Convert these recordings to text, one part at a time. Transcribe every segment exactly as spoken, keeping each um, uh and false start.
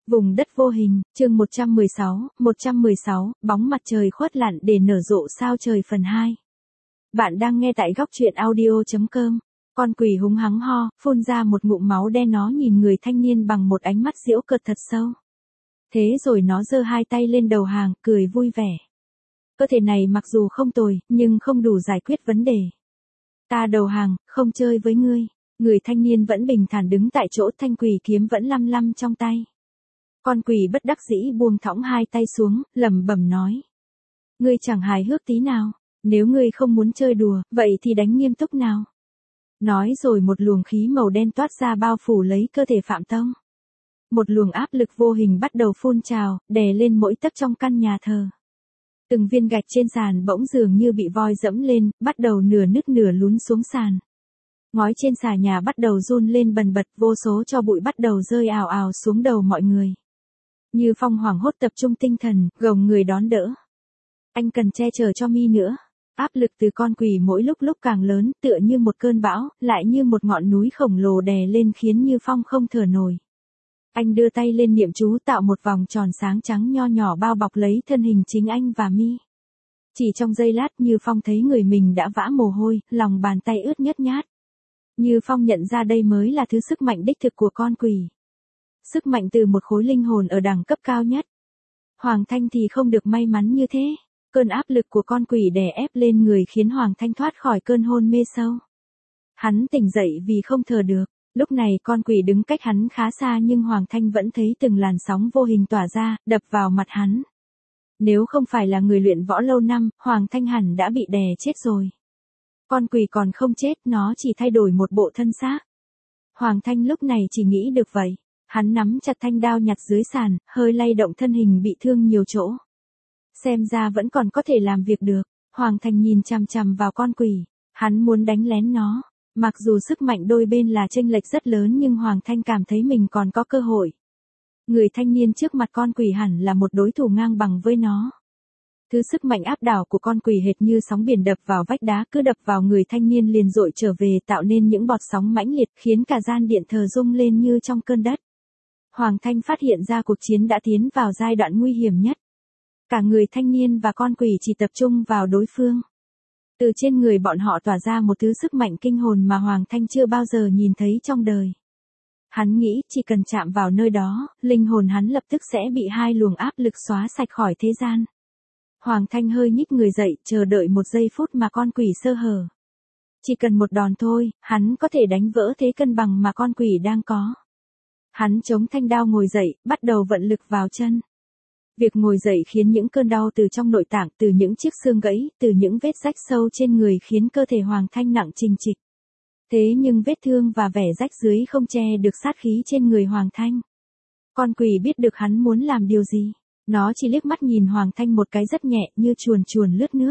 Vùng đất vô hình, chương một trăm mười sáu, một trăm mười sáu, bóng mặt trời khuất lặn để nở rộ sao trời phần hai. Bạn đang nghe tại góc truyện audio chấm com. Con quỷ húng hắng ho, phun ra một ngụm máu đen, nó nhìn người thanh niên bằng một ánh mắt giễu cợt thật sâu. Thế rồi nó giơ hai tay lên đầu hàng, cười vui vẻ. Cơ thể này mặc dù không tồi, nhưng không đủ giải quyết vấn đề. Ta đầu hàng, không chơi với ngươi. Người thanh niên vẫn bình thản đứng tại chỗ, thanh quỷ kiếm vẫn lăm lăm trong tay. Con quỷ bất đắc dĩ buông thõng hai tay xuống, lẩm bẩm nói. Ngươi chẳng hài hước tí nào, nếu ngươi không muốn chơi đùa, vậy thì đánh nghiêm túc nào. Nói rồi một luồng khí màu đen toát ra bao phủ lấy cơ thể Phạm Tông. Một luồng áp lực vô hình bắt đầu phun trào, đè lên mỗi tấc trong căn nhà thờ. Từng viên gạch trên sàn bỗng dường như bị voi dẫm lên, bắt đầu nửa nứt nửa lún xuống sàn. Ngói trên xà nhà bắt đầu run lên bần bật, vô số tro bụi bắt đầu rơi ào ào xuống đầu mọi người. Như Phong hoảng hốt tập trung tinh thần, gồng người đón đỡ. Anh cần che chở cho mi nữa. Áp lực từ con quỷ mỗi lúc lúc càng lớn, tựa như một cơn bão, lại như một ngọn núi khổng lồ đè lên khiến Như Phong không thở nổi. Anh đưa tay lên niệm chú, tạo một vòng tròn sáng trắng nho nhỏ bao bọc lấy thân hình chính anh và mi. Chỉ trong giây lát Như Phong thấy người mình đã vã mồ hôi, lòng bàn tay ướt nhớt nhát. Như Phong nhận ra đây mới là thứ sức mạnh đích thực của con quỷ. Sức mạnh từ một khối linh hồn ở đẳng cấp cao nhất. Hoàng Thanh thì không được may mắn như thế. Cơn áp lực của con quỷ đè ép lên người khiến Hoàng Thanh thoát khỏi cơn hôn mê sâu. Hắn tỉnh dậy vì không thở được. Lúc này con quỷ đứng cách hắn khá xa, nhưng Hoàng Thanh vẫn thấy từng làn sóng vô hình tỏa ra, đập vào mặt hắn. Nếu không phải là người luyện võ lâu năm, Hoàng Thanh hẳn đã bị đè chết rồi. Con quỷ còn không chết, nó chỉ thay đổi một bộ thân xác. Hoàng Thanh lúc này chỉ nghĩ được vậy. Hắn nắm chặt thanh đao nhặt dưới sàn, hơi lay động thân hình bị thương nhiều chỗ. Xem ra vẫn còn có thể làm việc được. Hoàng Thanh nhìn chằm chằm vào con quỷ. Hắn muốn đánh lén nó. Mặc dù sức mạnh đôi bên là chênh lệch rất lớn, nhưng Hoàng Thanh cảm thấy mình còn có cơ hội. Người thanh niên trước mặt con quỷ hẳn là một đối thủ ngang bằng với nó. Thứ sức mạnh áp đảo của con quỷ hệt như sóng biển đập vào vách đá, cứ đập vào người thanh niên liền dội trở về, tạo nên những bọt sóng mãnh liệt khiến cả gian điện thờ rung lên như trong cơn đất. Hoàng Thanh phát hiện ra cuộc chiến đã tiến vào giai đoạn nguy hiểm nhất. Cả người thanh niên và con quỷ chỉ tập trung vào đối phương. Từ trên người bọn họ tỏa ra một thứ sức mạnh kinh hồn mà Hoàng Thanh chưa bao giờ nhìn thấy trong đời. Hắn nghĩ chỉ cần chạm vào nơi đó, linh hồn hắn lập tức sẽ bị hai luồng áp lực xóa sạch khỏi thế gian. Hoàng Thanh hơi nhích người dậy, chờ đợi một giây phút mà con quỷ sơ hở. Chỉ cần một đòn thôi, hắn có thể đánh vỡ thế cân bằng mà con quỷ đang có. Hắn chống thanh đao ngồi dậy, bắt đầu vận lực vào chân. Việc ngồi dậy khiến những cơn đau từ trong nội tạng, từ những chiếc xương gãy, từ những vết rách sâu trên người khiến cơ thể Hoàng Thanh nặng trịch trịch. Thế nhưng vết thương và vẻ rách dưới không che được sát khí trên người Hoàng Thanh. Con quỷ biết được hắn muốn làm điều gì. Nó chỉ liếc mắt nhìn Hoàng Thanh một cái rất nhẹ, như chuồn chuồn lướt nước.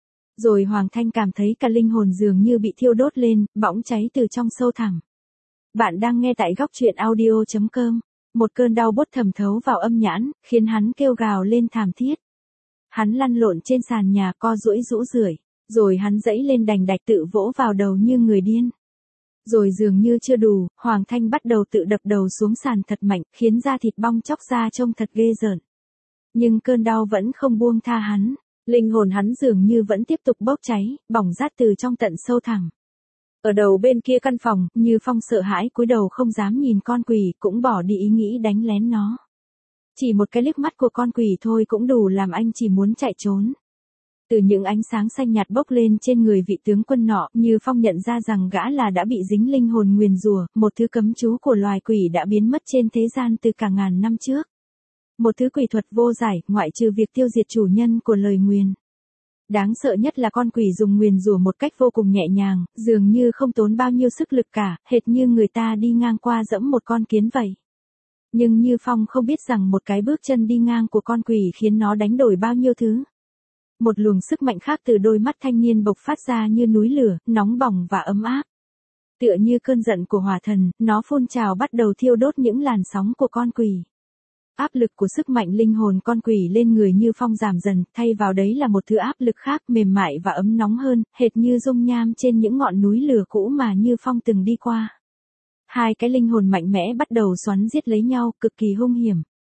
Rồi Hoàng Thanh cảm thấy cả linh hồn dường như bị thiêu đốt lên, bỏng cháy từ trong sâu thẳm. Bạn đang nghe tại góc truyện audio chấm com. Một cơn đau buốt thẩm thấu vào âm nhãn, khiến hắn kêu gào lên thảm thiết. Hắn lăn lộn trên sàn nhà, co duỗi rũ rượi, rồi hắn giãy lên đành đạch tự vỗ vào đầu như người điên. Rồi dường như chưa đủ, Hoàng Thanh bắt đầu tự đập đầu xuống sàn thật mạnh, khiến da thịt bong chóc ra trông thật ghê rợn. Nhưng cơn đau vẫn không buông tha hắn, linh hồn hắn dường như vẫn tiếp tục bốc cháy, bỏng rát từ trong tận sâu thẳm. Ở đầu bên kia căn phòng, Như Phong sợ hãi cúi đầu không dám nhìn con quỷ, cũng bỏ đi ý nghĩ đánh lén nó. Chỉ một cái liếc mắt của con quỷ thôi cũng đủ làm anh chỉ muốn chạy trốn. Từ những ánh sáng xanh nhạt bốc lên trên người vị tướng quân nọ, Như Phong nhận ra rằng gã là đã bị dính linh hồn nguyền rủa, một thứ cấm chú của loài quỷ đã biến mất trên thế gian từ cả ngàn năm trước. Một thứ quỷ thuật vô giải, ngoại trừ việc tiêu diệt chủ nhân của lời nguyền. Đáng sợ nhất là con quỷ dùng nguyền rủa một cách vô cùng nhẹ nhàng, dường như không tốn bao nhiêu sức lực cả, hệt như người ta đi ngang qua dẫm một con kiến vậy. Nhưng Như Phong không biết rằng một cái bước chân đi ngang của con quỷ khiến nó đánh đổi bao nhiêu thứ. Một luồng sức mạnh khác từ đôi mắt thanh niên bộc phát ra như núi lửa, nóng bỏng và ấm áp. Tựa như cơn giận của hỏa thần, nó phun trào bắt đầu thiêu đốt những làn sóng của con quỷ. Áp lực của sức mạnh linh hồn con quỷ lên người Như Phong giảm dần, thay vào đấy là một thứ áp lực khác, mềm mại và ấm nóng hơn, hệt như dung nham trên những ngọn núi lửa cũ mà Như Phong từng đi qua. Hai cái linh hồn mạnh mẽ bắt đầu xoắn giết lấy nhau, cực kỳ hung hiểm.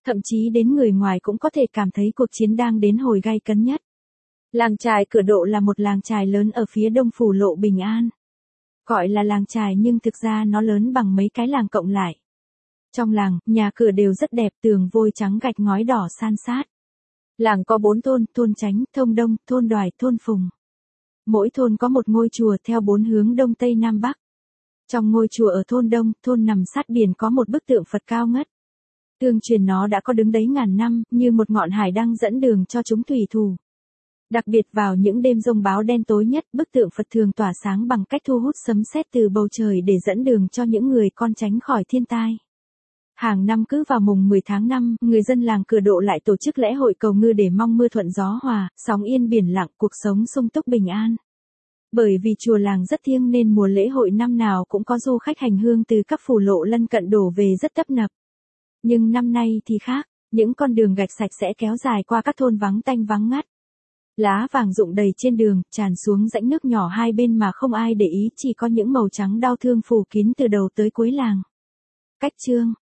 Thậm chí đến người ngoài cũng có thể cảm thấy cuộc chiến đang đến hồi gay cấn nhất. Làng chài Cửa Độ là một làng chài lớn ở phía đông phủ lộ Bình An. Gọi là làng chài nhưng thực ra nó lớn bằng mấy cái làng cộng lại. Trong làng, nhà cửa đều rất đẹp, tường vôi trắng gạch ngói đỏ san sát. Làng có bốn thôn, thôn Chánh, Thông Đông, thôn Đoài, thôn Phùng. Mỗi thôn có một ngôi chùa theo bốn hướng đông tây nam bắc. Trong ngôi chùa ở thôn Đông, thôn nằm sát biển có một bức tượng Phật cao ngất. Tương truyền nó đã có đứng đấy ngàn năm, như một ngọn hải đăng dẫn đường cho chúng thủy thủ. Đặc biệt vào những đêm giông báo đen tối nhất, bức tượng Phật thường tỏa sáng bằng cách thu hút sấm sét từ bầu trời để dẫn đường cho những người con tránh khỏi thiên tai. Hàng năm cứ vào mùng mười tháng năm, người dân làng Cửa Độ lại tổ chức lễ hội cầu ngư để mong mưa thuận gió hòa, sóng yên biển lặng, cuộc sống sung túc bình an. Bởi vì chùa làng rất thiêng nên mùa lễ hội năm nào cũng có du khách hành hương từ các phủ lộ lân cận đổ về rất tấp nập. Nhưng năm nay thì khác, những con đường gạch sạch sẽ kéo dài qua các thôn vắng tanh vắng ngắt. Lá vàng rụng đầy trên đường, tràn xuống rãnh nước nhỏ hai bên mà không ai để ý, chỉ có những màu trắng đau thương phủ kín từ đầu tới cuối làng. Cách chương